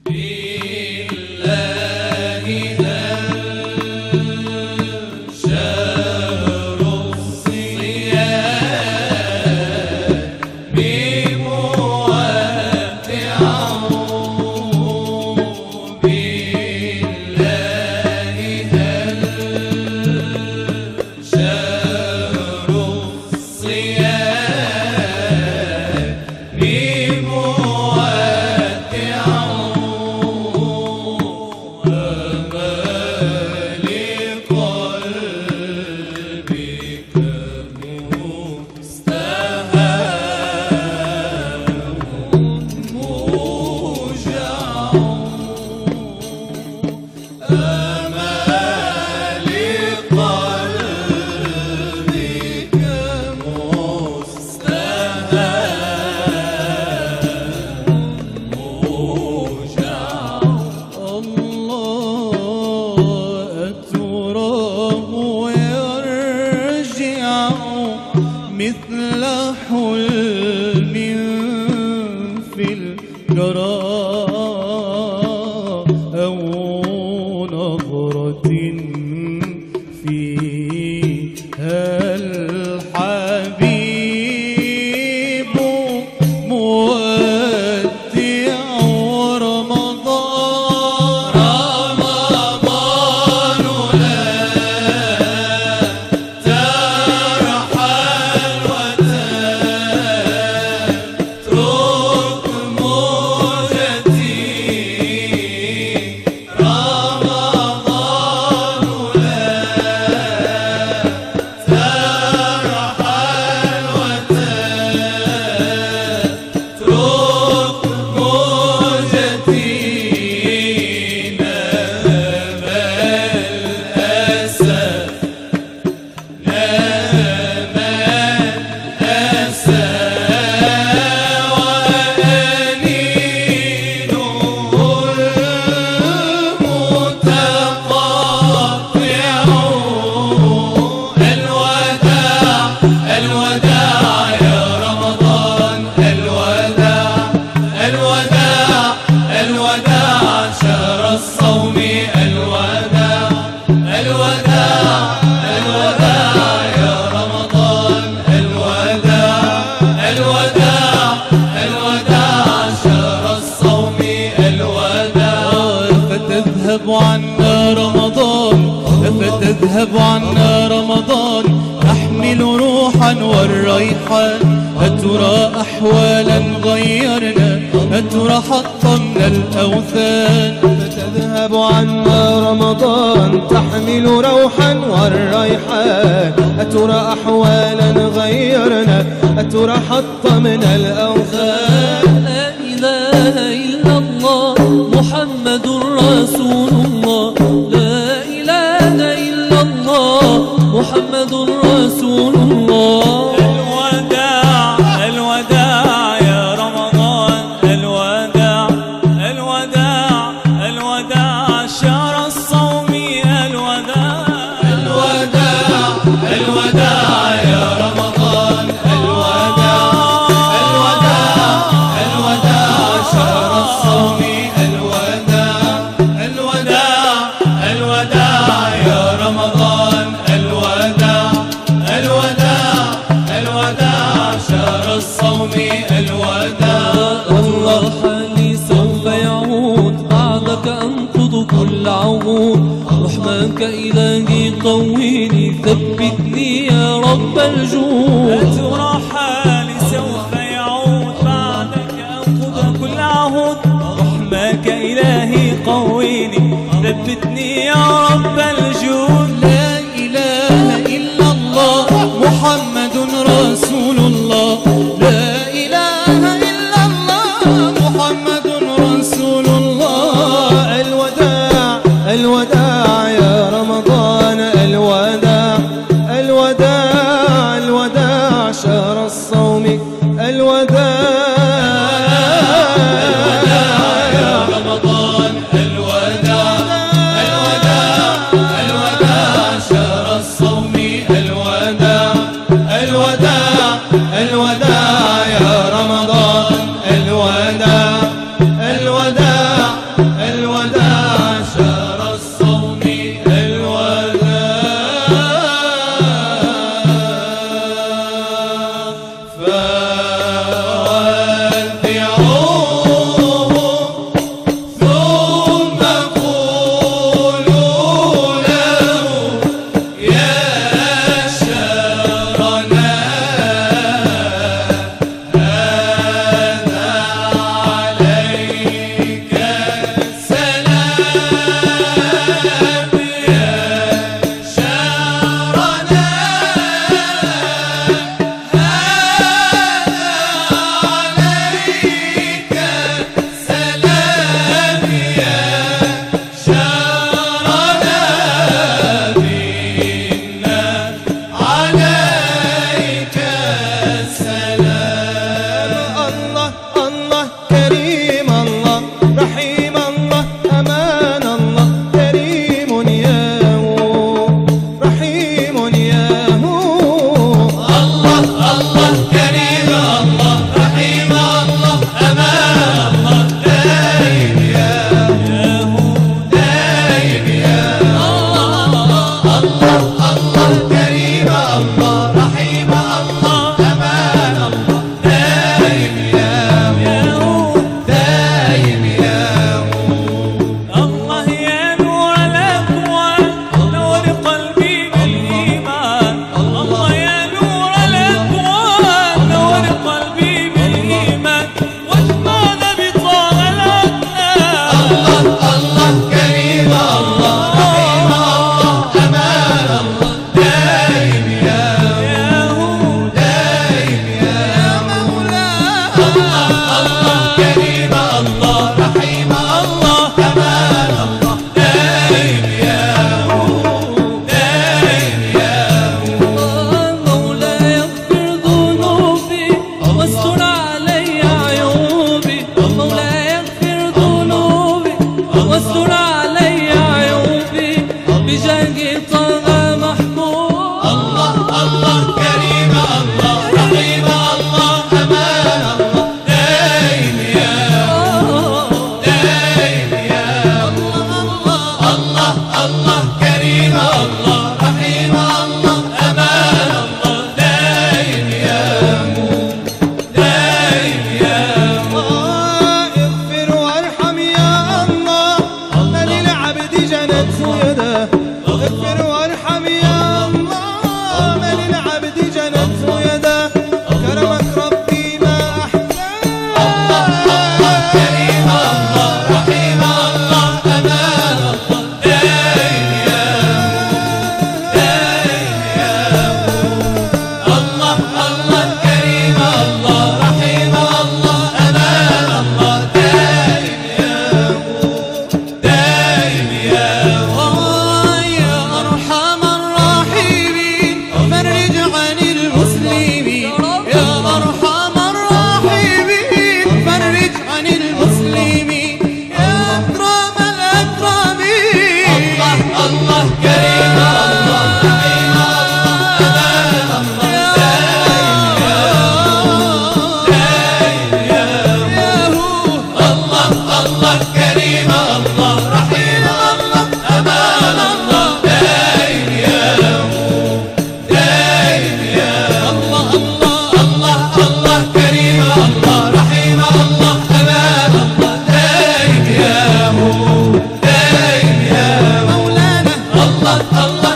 مثل حلم في الجراء أو نظرة فيها الحبيب مودع رمضان. رمضان لا ترحل وتترك موجتي. رمضان لا ترحل وتترك موجتي. فتذهب عنا رمضان نحمل روحا والريحان. أترى أحوالا غيرنا أترى حطمنا الأوثان. فتذهب عنا رمضان تحمل روحا والريحان. أترى أحوالا غيرنا أترى حطمنا الأوثان. لا إله إلا الله محمد رسول الله. لا إله إلا الله محمد رسول الله. الوداع الوداع يا رمضان. الوداع الوداع الوداع شهر الصوم. الوداع الوداع الوداع يا رمضان. الوداع الوداع الوداع شهر الصوم. الوداع الوداع الوداع يا رمضان. الوداع الوداع الوداع شهر الصوم. الوداع والله حالي سوف يعود بعدك أنقض كل عهود. رحمك إلهي قويني ثبتني يا رب الجود. أترى حالي سوف يعود بعدك أنقض كل عهود. رحمك إلهي قويني ثبتني يا رب الجود. لا إله إلا الله محمد رسول الله. لا إله إلا الله محمد رسول الله. الوداع الوداع يا رمضان. الوداع الوداع الوداع شهر الصوم. الوداع يا رمضان. الوداع الوداع الوداع الله